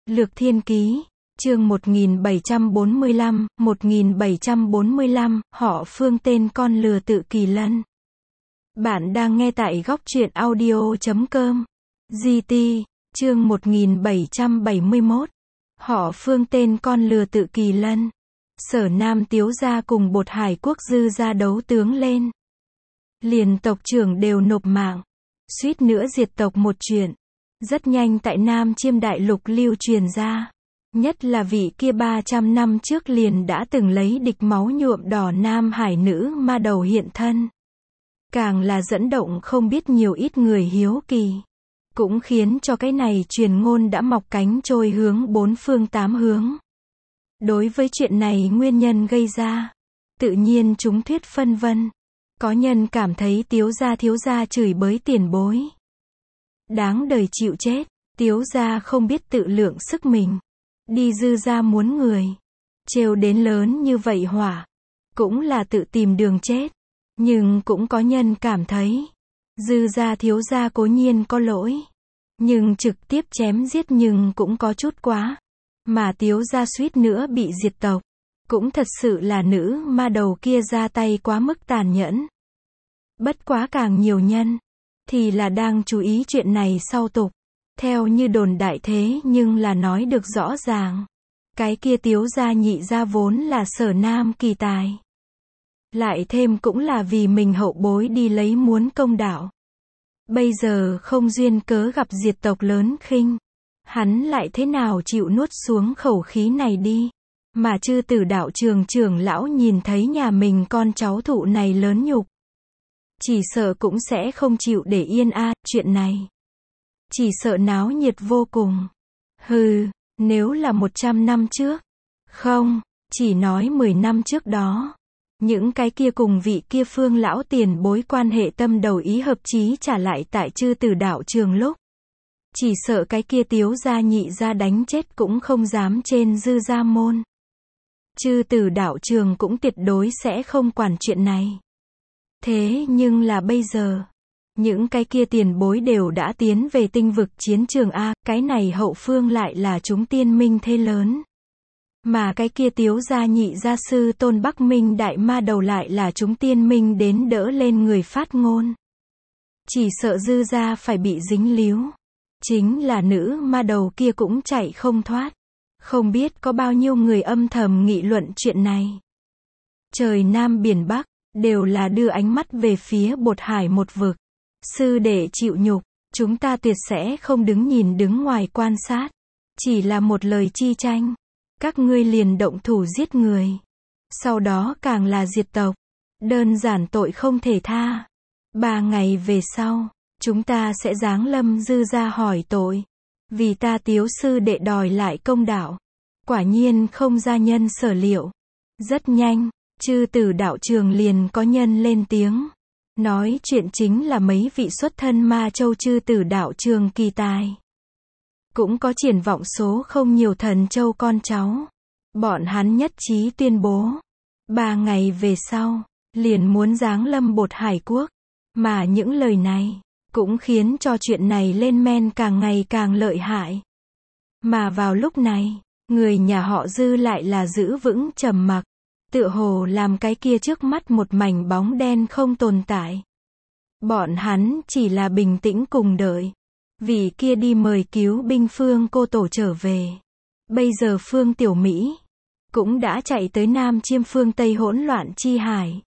Lược Thiên Ký, chương 1745, họ Phương tên con lừa tự Kỳ Lân. Bạn đang nghe tại góc truyện audio.com. GT, chương 1771. Họ Phương tên con lừa tự Kỳ Lân. Sở Nam Tiếu gia cùng Bột Hải Quốc Dư gia đấu tướng lên. Liền tộc trưởng đều nộp mạng. Suýt nữa diệt tộc một chuyện. Rất nhanh tại Nam Chiêm Đại Lục lưu truyền ra. Nhất là vị kia 300 năm trước liền đã từng lấy địch máu nhuộm đỏ Nam Hải nữ ma đầu hiện thân. Càng là dẫn động không biết nhiều ít người hiếu kỳ. Cũng khiến cho cái này truyền ngôn đã mọc cánh trôi hướng bốn phương tám hướng. Đối với chuyện này nguyên nhân gây ra, tự nhiên chúng thuyết phân vân. Có nhân cảm thấy thiếu gia chửi bới tiền bối. Đáng đời chịu chết, Tiếu gia không biết tự lượng sức mình. Đi Dư gia muốn người. Trêu đến lớn như vậy hỏa. Cũng là tự tìm đường chết. Nhưng cũng có nhân cảm thấy. Dư gia Thiếu gia cố nhiên có lỗi. Nhưng trực tiếp chém giết nhưng cũng có chút quá. Mà Tiếu gia suýt nữa bị diệt tộc. Cũng thật sự là nữ ma đầu kia ra tay quá mức tàn nhẫn. Bất quá càng nhiều nhân. Thì là đang chú ý chuyện này sau tục. Theo như đồn đại thế nhưng là nói được rõ ràng. Cái kia Tiếu gia nhị gia vốn là Sở Nam kỳ tài. Lại thêm cũng là vì mình hậu bối đi lấy muốn công đạo. Bây giờ không duyên cớ gặp diệt tộc lớn khinh. Hắn lại thế nào chịu nuốt xuống khẩu khí này đi. Mà chư tử đạo trường trưởng lão nhìn thấy nhà mình con cháu thụ này lớn nhục. Chỉ sợ cũng sẽ không chịu để yên chuyện này. Chỉ sợ náo nhiệt vô cùng. Hừ, nếu là 100 năm trước. Không, chỉ nói 10 năm trước đó. Những cái kia cùng vị kia phương lão tiền bối quan hệ tâm đầu ý hợp chí trả lại tại chư tử đạo trường lúc. Chỉ sợ cái kia Tiếu gia nhị gia đánh chết cũng không dám trên Dư gia môn. Chư tử đạo trường cũng tuyệt đối sẽ không quản chuyện này. Thế nhưng là bây giờ. Những cái kia tiền bối đều đã tiến về tinh vực chiến trường cái này hậu phương lại là chúng tiên minh thế lớn. Mà cái kia Tiếu gia nhị gia sư tôn Bắc Minh đại ma đầu lại là chúng tiên minh đến đỡ lên người phát ngôn. Chỉ sợ Dư gia phải bị dính líu. Chính là nữ ma đầu kia cũng chạy không thoát. Không biết có bao nhiêu người âm thầm nghị luận chuyện này. Trời Nam biển Bắc, đều là đưa ánh mắt về phía Bột Hải một vực. Sư đệ chịu nhục, chúng ta tuyệt sẽ không đứng ngoài quan sát. Chỉ là một lời chi tranh. Các ngươi liền động thủ giết người. Sau đó càng là diệt tộc. Đơn giản tội không thể tha. 3 ngày về sau, chúng ta sẽ giáng lâm Dư gia hỏi tội. Vì ta Tiếu sư đệ đòi lại công đạo. Quả nhiên không ra nhân sở liệu. Rất nhanh, chư tử đạo trường liền có nhân lên tiếng. Nói chuyện chính là mấy vị xuất thân Ma Châu chư tử đạo trường kỳ tài. Cũng có triển vọng số không nhiều thần châu con cháu. Bọn hắn nhất trí tuyên bố. 3 ngày về sau, liền muốn giáng lâm Bột Hải Quốc. Mà những lời này, cũng khiến cho chuyện này lên men càng ngày càng lợi hại. Mà vào lúc này, người nhà họ Dư lại là giữ vững trầm mặc. Tựa hồ làm cái kia trước mắt một mảnh bóng đen không tồn tại. Bọn hắn chỉ là bình tĩnh cùng đợi. Vì kia đi mời cứu binh Phương cô tổ trở về. Bây giờ Phương Tiểu Mỹ cũng đã chạy tới Nam Chiêm phương Tây hỗn loạn chi hải.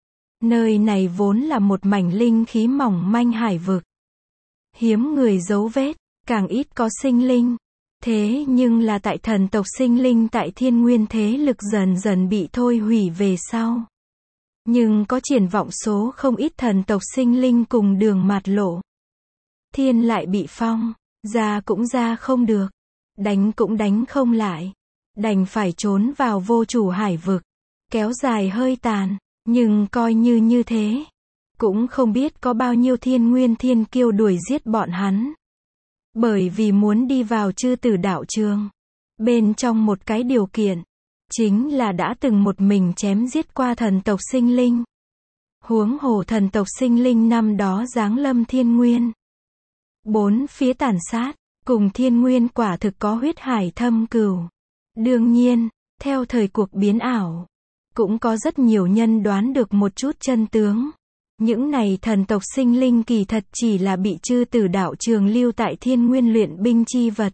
Nơi này vốn là một mảnh linh khí mỏng manh hải vực. Hiếm người dấu vết, càng ít có sinh linh. Thế nhưng là tại thần tộc sinh linh tại thiên nguyên thế lực dần dần bị thôi hủy về sau. Nhưng có triển vọng số không ít thần tộc sinh linh cùng đường mạt lộ. Thiên lại bị phong, ra cũng ra không được. Đánh cũng đánh không lại. Đành phải trốn vào vô chủ hải vực. Kéo dài hơi tàn, nhưng coi như thế. Cũng không biết có bao nhiêu thiên nguyên thiên kiêu đuổi giết bọn hắn. Bởi vì muốn đi vào chư tử đạo trường. Bên trong một cái điều kiện. Chính là đã từng một mình chém giết qua thần tộc sinh linh. Huống hồ thần tộc sinh linh năm đó giáng lâm thiên nguyên. 4 phía tàn sát. Cùng Thiên Nguyên quả thực có huyết hải thâm cừu. Đương nhiên, theo thời cuộc biến ảo, cũng có rất nhiều nhân đoán được một chút chân tướng. Những này thần tộc sinh linh kỳ thật chỉ là bị chư tử đạo trường lưu tại Thiên Nguyên luyện binh chi vật.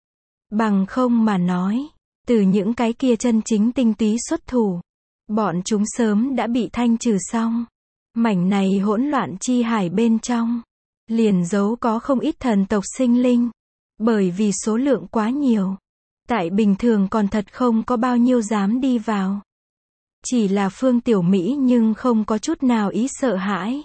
Bằng không mà nói, từ những cái kia chân chính tinh túy xuất thủ, bọn chúng sớm đã bị thanh trừ xong. Mảnh này hỗn loạn chi hải bên trong, liền giấu có không ít thần tộc sinh linh. Bởi vì số lượng quá nhiều, tại bình thường còn thật không có bao nhiêu dám đi vào. Chỉ là Phương Tiểu Mỹ nhưng không có chút nào ý sợ hãi.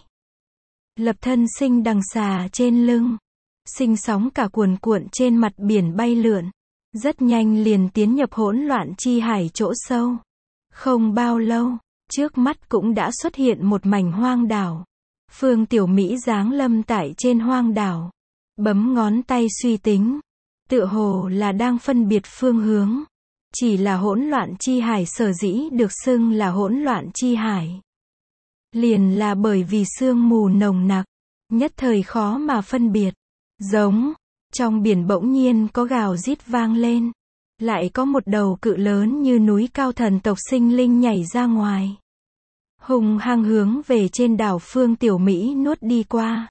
Lập thân sinh đằng xà trên lưng, sinh sóng cả cuồn cuộn trên mặt biển bay lượn. Rất nhanh liền tiến nhập hỗn loạn chi hải chỗ sâu. Không bao lâu, trước mắt cũng đã xuất hiện một mảnh hoang đảo. Phương Tiểu Mỹ giáng lâm tại trên hoang đảo, bấm ngón tay suy tính, tựa hồ là đang phân biệt phương hướng. Chỉ là hỗn loạn chi hải sở dĩ được xưng là hỗn loạn chi hải, liền là bởi vì sương mù nồng nặc, nhất thời khó mà phân biệt. Giống, trong biển bỗng nhiên có gào rít vang lên, lại có một đầu cự lớn như núi cao thần tộc sinh linh nhảy ra ngoài, hùng hăng hướng về trên đảo Phương Tiểu Mỹ nuốt đi qua.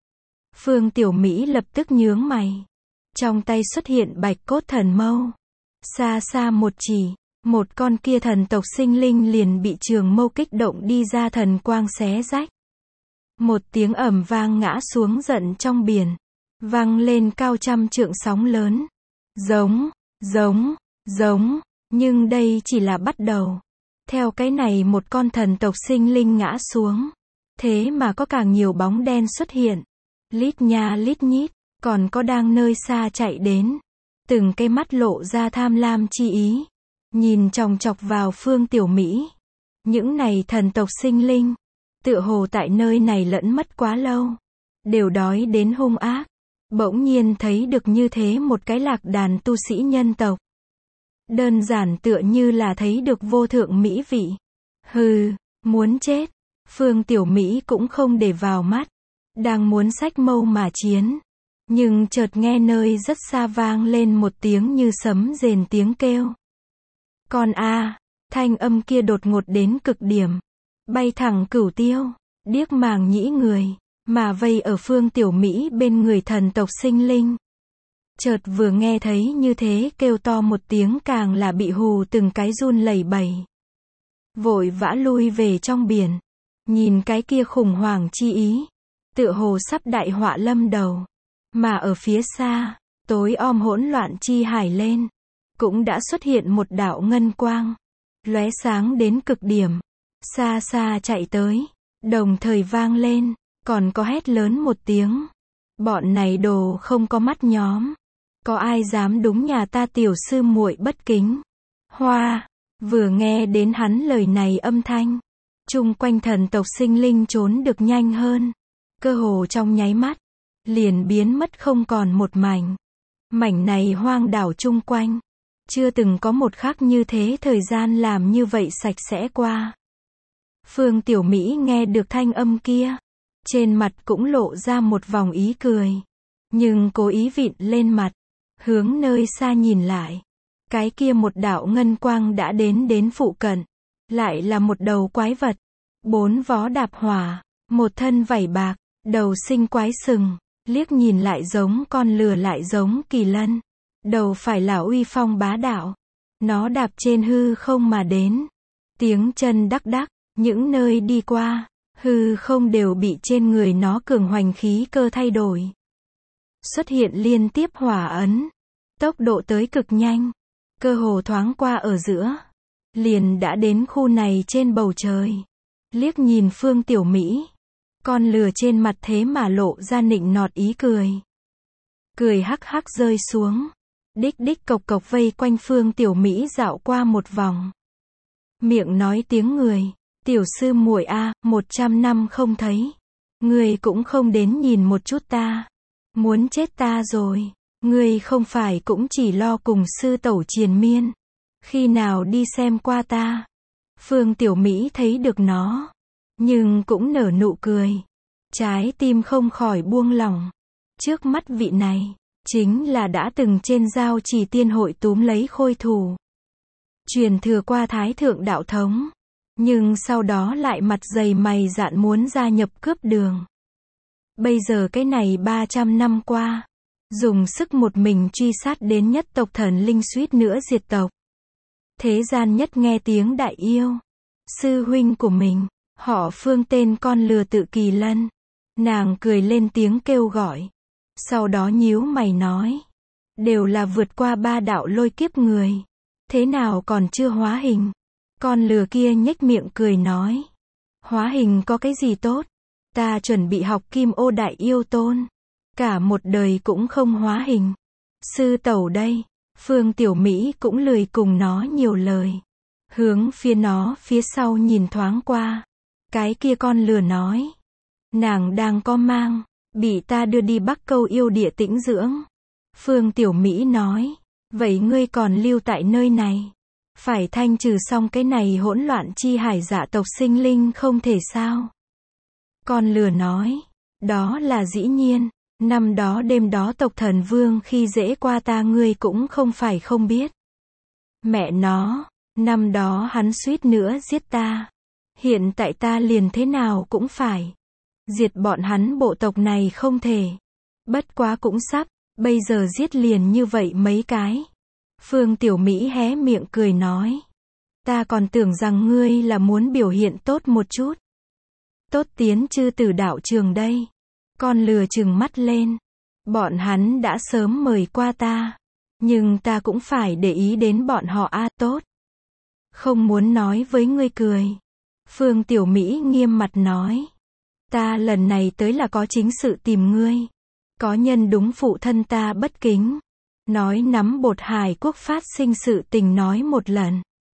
Phương Tiểu Mỹ lập tức nhướng mày, trong tay xuất hiện bạch cốt thần mâu, xa xa một chỉ, một con kia thần tộc sinh linh liền bị trường mâu kích động đi ra thần quang xé rách. Một tiếng ầm vang ngã xuống giận trong biển, vang lên cao trăm trượng sóng lớn. Giống, giống, giống, nhưng đây chỉ là bắt đầu. Theo cái này một con thần tộc sinh linh ngã xuống, thế mà có càng nhiều bóng đen xuất hiện. Lít nha lít nhít, còn có đang nơi xa chạy đến. Từng cái mắt lộ ra tham lam chi ý, nhìn chòng chọc vào Phương Tiểu Mỹ. Những này thần tộc sinh linh, tựa hồ tại nơi này lẫn mất quá lâu, đều đói đến hung ác. Bỗng nhiên thấy được như thế một cái lạc đàn tu sĩ nhân tộc. Đơn giản tựa như là thấy được vô thượng mỹ vị. Hừ, muốn chết. Phương Tiểu Mỹ cũng không để vào mắt, đang muốn xách mâu mà chiến. Nhưng chợt nghe nơi rất xa vang lên một tiếng như sấm rền tiếng kêu. Con a, thanh âm kia đột ngột đến cực điểm, bay thẳng cửu tiêu, điếc màng nhĩ người, mà vây ở Phương Tiểu Mỹ bên người thần tộc sinh linh. Chợt vừa nghe thấy như thế kêu to một tiếng càng là bị hù từng cái run lẩy bẩy. Vội vã lui về trong biển, nhìn cái kia khủng hoảng chi ý, tựa hồ sắp đại họa lâm đầu. Mà ở phía xa, tối om hỗn loạn chi hải lên, cũng đã xuất hiện một đạo ngân quang, lóe sáng đến cực điểm, xa xa chạy tới, đồng thời vang lên, còn có hét lớn một tiếng. Bọn này đồ không có mắt nhóm, có ai dám đúng nhà ta tiểu sư muội bất kính. Hoa, vừa nghe đến hắn lời này âm thanh, chung quanh thần tộc sinh linh trốn được nhanh hơn, cơ hồ trong nháy mắt, liền biến mất không còn một mảnh. Mảnh này hoang đảo chung quanh, chưa từng có một khắc như thế thời gian làm như vậy sạch sẽ qua. Phương Tiểu Mỹ nghe được thanh âm kia, trên mặt cũng lộ ra một vòng ý cười, nhưng cố ý vịn lên mặt, hướng nơi xa nhìn lại. Cái kia một đạo ngân quang đã đến phụ cận, lại là một đầu quái vật, 4 vó đạp hỏa, một thân vảy bạc, đầu sinh quái sừng, liếc nhìn lại giống con lừa lại giống kỳ lân, đầu phải là uy phong bá đạo. Nó đạp trên hư không mà đến, tiếng chân đắc đắc, những nơi đi qua, hư không đều bị trên người nó cường hoành khí cơ thay đổi. Xuất hiện liên tiếp hỏa ấn, tốc độ tới cực nhanh, cơ hồ thoáng qua ở giữa, liền đã đến khu này trên bầu trời. Liếc nhìn Phương Tiểu Mỹ, con lừa trên mặt thế mà lộ ra nịnh nọt ý cười. Cười hắc hắc rơi xuống, đích đích cộc cộc vây quanh Phương Tiểu Mỹ dạo qua một vòng. Miệng nói tiếng người, tiểu sư muội a, 100 năm không thấy, ngươi cũng không đến nhìn một chút ta, muốn chết ta rồi, ngươi không phải cũng chỉ lo cùng sư tẩu triền miên, khi nào đi xem qua ta. Phương Tiểu Mỹ thấy được nó, nhưng cũng nở nụ cười, trái tim không khỏi buông lỏng. Trước mắt vị này, chính là đã từng trên giao trì tiên hội túm lấy Khôi Thủ. Truyền thừa qua Thái Thượng Đạo Thống. Nhưng sau đó lại mặt dày mày dạn muốn gia nhập cướp đường. Bây giờ cái này 300 năm qua, dùng sức một mình truy sát đến nhất tộc Thần Linh suýt nữa diệt tộc. Thế gian nhất nghe tiếng đại yêu. Sư huynh của mình, họ Phương tên con lừa tự Kỳ Lân. Nàng cười lên tiếng kêu gọi. Sau đó nhíu mày nói. Đều là vượt qua 3 đạo lôi kiếp người. Thế nào còn chưa hóa hình? Con lừa kia nhếch miệng cười nói. Hóa hình có cái gì tốt? Ta chuẩn bị học Kim Ô Đại Yêu Tôn. Cả một đời cũng không hóa hình. Sư tẩu đây. Phương Tiểu Mỹ cũng lười cùng nó nhiều lời. Hướng phía nó phía sau nhìn thoáng qua. Cái kia con lừa nói. Nàng đang có mang. Bị ta đưa đi Bắc Câu Yêu Địa tĩnh dưỡng. Phương Tiểu Mỹ nói. Vậy ngươi còn lưu tại nơi này. Phải thanh trừ xong cái này hỗn loạn chi hải dạ tộc sinh linh không thể sao. Con lừa nói. Đó là dĩ nhiên. Năm đó đêm đó tộc Thần Vương khi dễ qua ta ngươi cũng không phải không biết. Mẹ nó. Năm đó hắn suýt nữa giết ta. Hiện tại ta liền thế nào cũng phải. Diệt bọn hắn bộ tộc này không thể. Bất quá cũng sắp. Bây giờ giết liền như vậy mấy cái. Phương Tiểu Mỹ hé miệng cười nói. Ta còn tưởng rằng ngươi là muốn biểu hiện tốt một chút. Tốt tiến chư tử đạo trường đây. Con lừa trừng mắt lên. Bọn hắn đã sớm mời qua ta. Nhưng ta cũng phải để ý đến bọn họ tốt. Không muốn nói với ngươi cười. Phương Tiểu Mỹ nghiêm mặt nói. Ta lần này tới là có chính sự tìm ngươi. Có nhân đúng phụ thân ta bất kính. Nói nắm bột Hải quốc phát sinh sự tình nói một lần.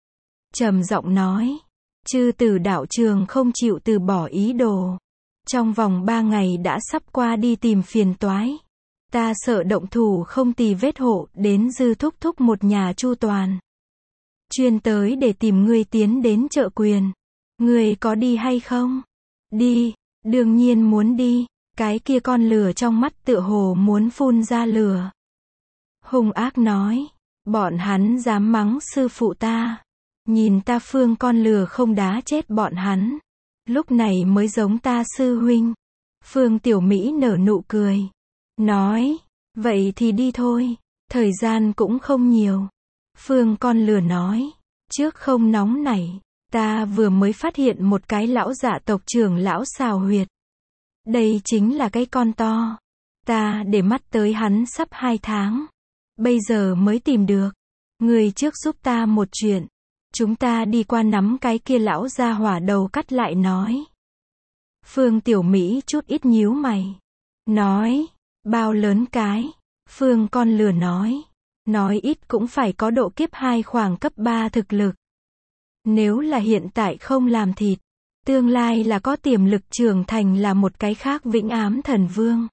Trầm giọng nói. Chư tử đạo trường không chịu từ bỏ ý đồ. Trong vòng 3 ngày đã sắp qua đi tìm phiền toái. Ta sợ động thủ không tì vết hộ đến dư thúc thúc một nhà chu toàn. Chuyên tới để tìm ngươi tiến đến chợ quyền. Ngươi có đi hay không? Đi, đương nhiên muốn đi. Cái kia con lừa trong mắt tựa hồ muốn phun ra lửa. Hung ác nói. Bọn hắn dám mắng sư phụ ta. Nhìn ta Phương con lừa không đá chết bọn hắn. Lúc này mới giống ta sư huynh. Phương Tiểu Mỹ nở nụ cười. Nói. Vậy thì đi thôi. Thời gian cũng không nhiều. Phương con lừa nói. Trước không nóng nảy. Ta vừa mới phát hiện một cái lão dạ tộc trưởng lão xào huyệt. Đây chính là cái con to. Ta để mắt tới hắn sắp 2 tháng. Bây giờ mới tìm được. Người trước giúp ta một chuyện. Chúng ta đi qua nắm cái kia lão gia hỏa đầu cắt lại nói. Phương Tiểu Mỹ chút ít nhíu mày. Nói. Bao lớn cái. Phương con lừa nói. Nói ít cũng phải có độ kiếp 2 khoảng cấp 3 thực lực. Nếu là hiện tại không làm thịt. Tương lai là có tiềm lực trưởng thành là một cái khác Vĩnh Ám Thần Vương.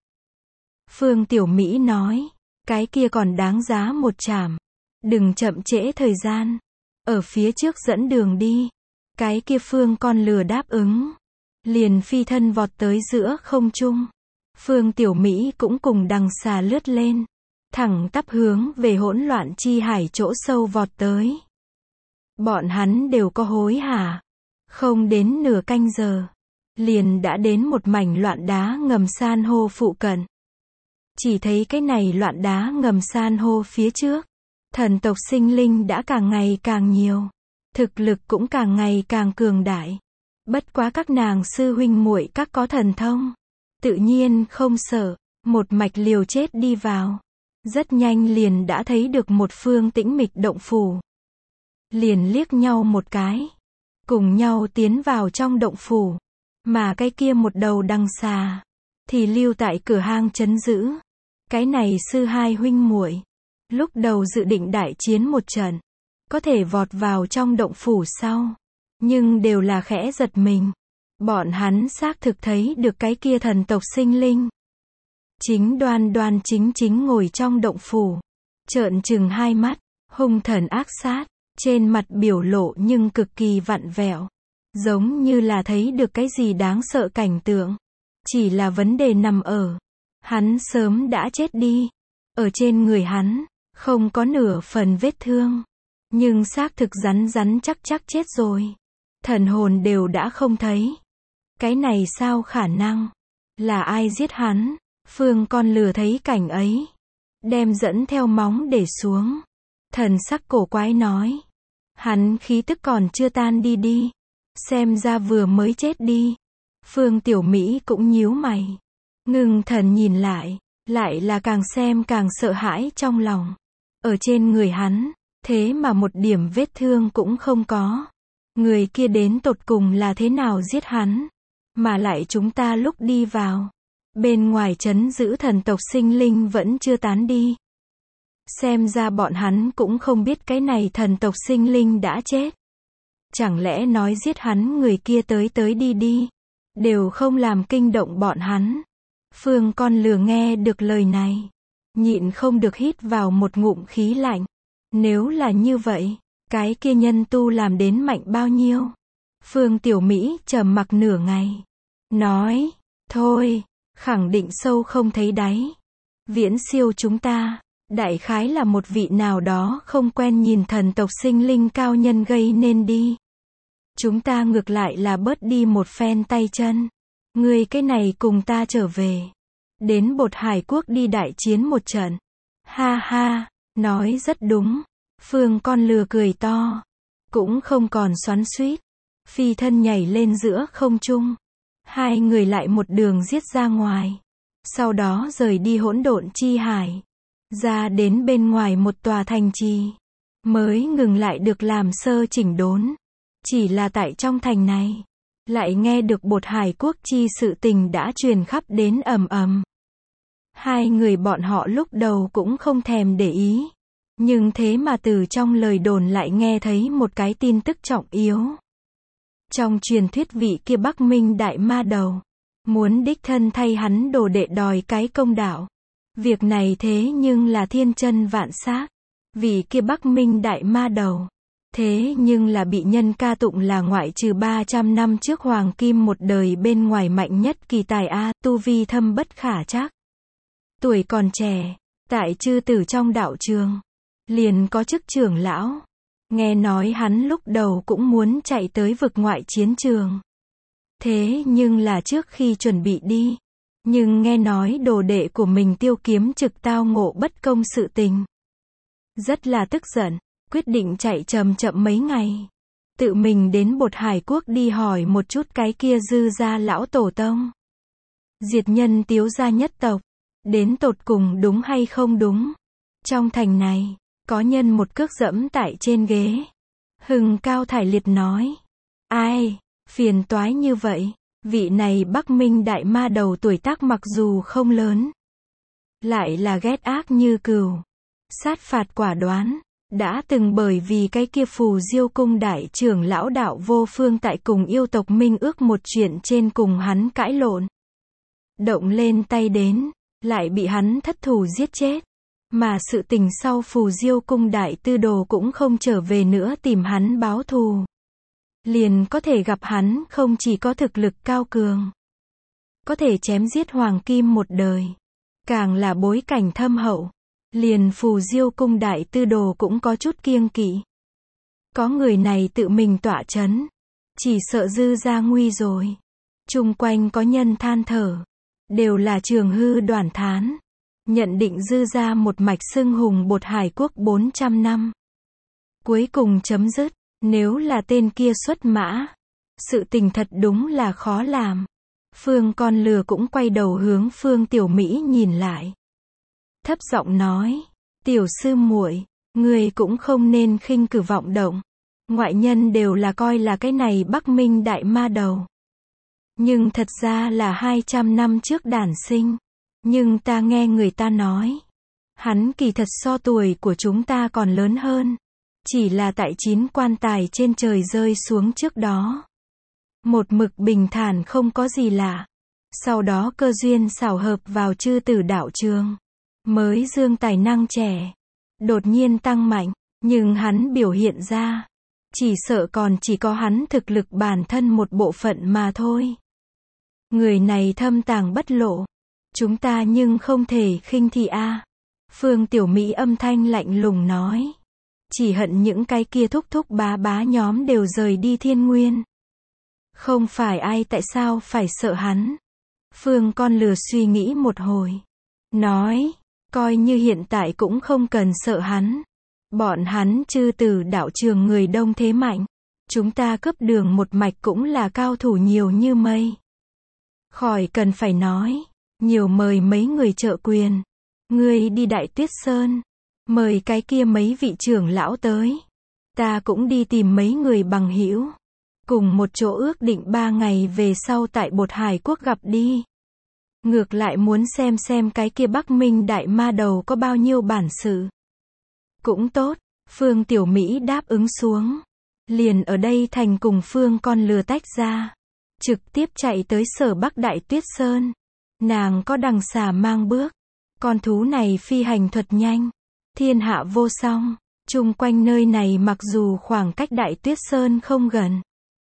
Phương Tiểu Mỹ nói. Cái kia còn đáng giá một trảm. Đừng chậm trễ thời gian. Ở phía trước dẫn đường đi. Cái kia Phương con lừa đáp ứng. Liền phi thân vọt tới giữa không trung. Phương Tiểu Mỹ cũng cùng đằng xà lướt lên. Thẳng tắp hướng về hỗn loạn chi hải chỗ sâu vọt tới. Bọn hắn đều có hối hả. Không đến nửa canh giờ. Liền đã đến một mảnh loạn đá ngầm san hô phụ cận. Chỉ thấy cái này loạn đá ngầm san hô phía trước. Thần tộc sinh linh đã càng ngày càng nhiều. Thực lực cũng càng ngày càng cường đại. Bất quá các nàng sư huynh muội các có thần thông. Tự nhiên không sợ. Một mạch liều chết đi vào. Rất nhanh liền đã thấy được một phương tĩnh mịch động phủ. Liền liếc nhau một cái. Cùng nhau tiến vào trong động phủ. Mà cái kia một đầu đằng xà. Thì lưu tại cửa hang trấn giữ. Cái này sư hai huynh muội. Lúc đầu dự định đại chiến một trận. Có thể vọt vào trong động phủ sau. Nhưng đều là khẽ giật mình. Bọn hắn xác thực thấy được cái kia thần tộc sinh linh. Chính đoan đoan chính chính ngồi trong động phủ. Trợn trừng hai mắt. Hung thần ác sát. Trên mặt biểu lộ nhưng cực kỳ vặn vẹo. Giống như là thấy được cái gì đáng sợ cảnh tượng. Chỉ là vấn đề nằm ở. Hắn sớm đã chết đi. Ở trên người hắn, không có nửa phần vết thương. Nhưng xác thực rắn rắn chắc chắc chết rồi. Thần hồn đều đã không thấy. Cái này sao khả năng? Là ai giết hắn? Phương Con Lừa thấy cảnh ấy, đem dẫn theo móng để xuống. Thần sắc cổ quái nói. Hắn khí tức còn chưa tan đi đi. Xem ra vừa mới chết đi. Phương Tiểu Mỹ cũng nhíu mày. Ngưng thần nhìn lại là càng xem càng sợ hãi trong lòng. Ở trên người hắn, thế mà một điểm vết thương cũng không có. Người kia đến tột cùng là thế nào giết hắn? Mà lại chúng ta lúc đi vào, bên ngoài trấn giữ thần tộc sinh linh vẫn chưa tán đi. Xem ra bọn hắn cũng không biết cái này thần tộc sinh linh đã chết. Chẳng lẽ nói giết hắn người kia tới đi đi, đều không làm kinh động bọn hắn. Phương Con Lừa nghe được lời này, nhịn không được hít vào một ngụm khí lạnh. Nếu là như vậy, cái kia nhân tu làm đến mạnh bao nhiêu? Phương Tiểu Mỹ trầm mặc nửa ngày, nói, thôi, khẳng định sâu không thấy đáy. Viễn siêu chúng ta, đại khái là một vị nào đó không quen nhìn thần tộc sinh linh cao nhân gây nên đi. Chúng ta ngược lại là bớt đi một phen tay chân. Ngươi cái này cùng ta trở về. Đến Bột Hải Quốc đi đại chiến một trận. Ha ha, nói rất đúng. Phương Con Lừa cười to. Cũng không còn xoắn xuýt. Phi thân nhảy lên giữa không trung. Hai người lại một đường giết ra ngoài. Sau đó rời đi hỗn độn chi hải. Ra đến bên ngoài một tòa thành trì. Mới ngừng lại được làm sơ chỉnh đốn. Chỉ là tại trong thành này, lại nghe được Bột Hải Quốc chi sự tình đã truyền khắp đến ầm ầm. Hai người bọn họ lúc đầu cũng không thèm để ý. Nhưng thế mà từ trong lời đồn lại nghe thấy một cái tin tức trọng yếu. Trong truyền thuyết vị kia Bắc Minh Đại Ma Đầu, muốn đích thân thay hắn đồ đệ đòi cái công đạo. Việc này thế nhưng là thiên chân vạn xác. Vị kia Bắc Minh Đại Ma Đầu, thế nhưng là bị nhân ca tụng là ngoại trừ 300 năm trước Hoàng Kim một đời bên ngoài mạnh nhất kỳ tài A, tu vi thâm bất khả trắc. Tuổi còn trẻ, tại chư tử trong đạo trường, liền có chức trưởng lão. Nghe nói hắn lúc đầu cũng muốn chạy tới vực ngoại chiến trường. Thế nhưng là trước khi chuẩn bị đi, nhưng nghe nói đồ đệ của mình Tiêu Kiếm Trực tao ngộ bất công sự tình. Rất là tức giận, quyết định chạy chậm chậm mấy ngày. Tự mình đến Bột Hải Quốc đi hỏi một chút cái kia Dư gia lão tổ tông. Diệt nhân Tiếu gia nhất tộc, đến tột cùng đúng hay không đúng? Trong thành này, có nhân một cước dẫm tại trên ghế. Hừng cao thải liệt nói. Ai, phiền toái như vậy, vị này Bắc Minh Đại Ma Đầu tuổi tác mặc dù không lớn, lại là ghét ác như cừu, sát phạt quả đoán. Đã từng bởi vì cái kia Phù Diêu cung đại trưởng lão Đạo Vô Phương tại cùng yêu tộc minh ước một chuyện trên cùng hắn cãi lộn. Động lên tay đến, lại bị hắn thất thủ giết chết. Mà sự tình sau Phù Diêu cung đại tư đồ cũng không trở về nữa tìm hắn báo thù. Liền có thể gặp hắn không chỉ có thực lực cao cường, có thể chém giết Hoàng Kim một đời, càng là bối cảnh thâm hậu. Liền Phù Diêu cung đại tư đồ cũng có chút kiêng kỵ. Có người này tự mình tọa chấn, chỉ sợ Dư gia nguy rồi. Chung quanh có nhân than thở, đều là Trường Hư đoản thán, nhận định Dư gia một mạch xưng hùng Bột Hải Quốc 400 năm. Cuối cùng chấm dứt, nếu là tên kia xuất mã, sự tình thật đúng là khó làm. Phương Con Lừa cũng quay đầu hướng Phương Tiểu Mỹ nhìn lại. Thấp giọng nói, tiểu sư muội, người cũng không nên khinh cử vọng động. Ngoại nhân đều là coi là cái này Bắc Minh Đại Ma Đầu. Nhưng thật ra là 200 năm trước đản sinh. Nhưng ta nghe người ta nói, hắn kỳ thật so tuổi của chúng ta còn lớn hơn. Chỉ là tại 9 quan tài trên trời rơi xuống trước đó. Một mực bình thản không có gì lạ. Sau đó cơ duyên xảo hợp vào chư tử đạo trường. Mới dương tài năng trẻ, đột nhiên tăng mạnh, nhưng hắn biểu hiện ra, chỉ sợ còn chỉ có hắn thực lực bản thân một bộ phận mà thôi. Người này thâm tàng bất lộ, chúng ta nhưng không thể khinh thị a. Phương Tiểu Mỹ âm thanh lạnh lùng nói. Chỉ hận những cái kia thúc thúc bá bá nhóm đều rời đi Thiên Nguyên. Không phải ai tại sao phải sợ hắn. Phương con lừa suy nghĩ một hồi. Nói, coi như hiện tại cũng không cần sợ hắn. Bọn hắn chư tử đạo trường người đông thế mạnh. Chúng ta cướp đường một mạch cũng là cao thủ nhiều như mây. Khỏi cần phải nói. Nhiều mời mấy người trợ quyền. Ngươi đi Đại Tuyết Sơn. Mời cái kia mấy vị trưởng lão tới. Ta cũng đi tìm mấy người bằng hữu. Cùng một chỗ ước định 3 ngày về sau tại Bột Hải Quốc gặp đi. Ngược lại muốn xem cái kia Bắc Minh đại ma đầu có bao nhiêu bản sự. Cũng tốt, Phương Tiểu Mỹ đáp ứng xuống. Liền ở đây thành cùng Phương con lừa tách ra. Trực tiếp chạy tới Sở Bắc Đại Tuyết Sơn. Nàng có đằng xà mang bước. Con thú này phi hành thuật nhanh. Thiên hạ vô song. Chung quanh nơi này mặc dù khoảng cách Đại Tuyết Sơn không gần.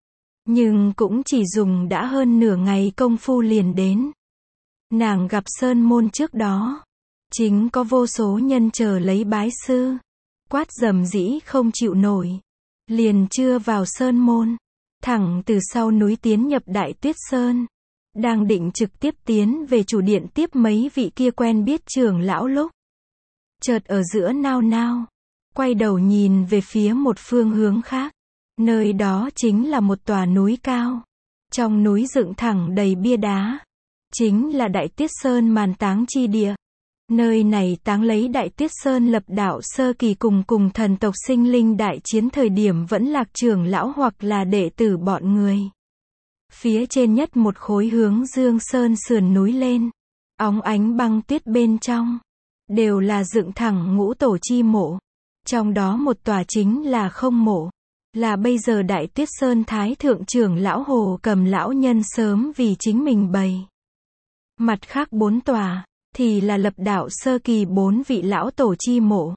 Nhưng cũng chỉ dùng đã hơn nửa ngày công phu liền đến. Nàng gặp Sơn Môn trước đó. Chính có vô số nhân chờ lấy bái sư. Quát rầm rĩ không chịu nổi. Liền chưa vào Sơn Môn. Thẳng từ sau núi tiến nhập Đại Tuyết Sơn. Đang định trực tiếp tiến về chủ điện tiếp mấy vị kia quen biết trưởng lão lúc. Chợt ở giữa nao nao. Quay đầu nhìn về phía một phương hướng khác. Nơi đó chính là một tòa núi cao. Trong núi dựng thẳng đầy bia đá. Chính là Đại Tuyết Sơn màn táng chi địa. Nơi này táng lấy Đại Tuyết Sơn lập đạo sơ kỳ cùng thần tộc sinh linh đại chiến thời điểm vẫn lạc trưởng lão hoặc là đệ tử bọn người. Phía trên nhất một khối hướng Dương Sơn sườn núi lên. Óng ánh băng tuyết bên trong. Đều là dựng thẳng ngũ tổ chi mộ. Trong đó một tòa chính là không mộ. Là bây giờ Đại Tuyết Sơn Thái Thượng trưởng lão Hồ Cầm lão nhân sớm vì chính mình bày. Mặt khác 4 tòa, thì là lập đạo sơ kỳ 4 vị lão tổ chi mộ.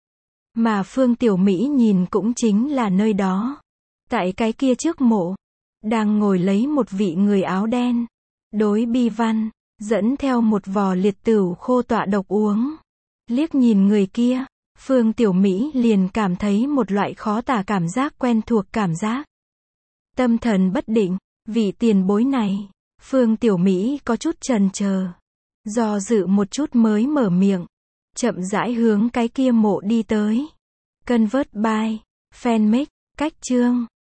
Mà Phương Tiểu Mỹ nhìn cũng chính là nơi đó. Tại cái kia trước mộ, đang ngồi lấy một vị người áo đen. Đối bi văn, dẫn theo một vò liệt tửu khô tọa độc uống. Liếc nhìn người kia, Phương Tiểu Mỹ liền cảm thấy một loại khó tả cảm giác quen thuộc cảm giác. Tâm thần bất định, vị tiền bối này, Phương Tiểu Mỹ có chút chần chờ. Do dự một chút mới mở miệng. Chậm rãi hướng cái kia mộ đi tới. Convert by, fanmade, cách chương.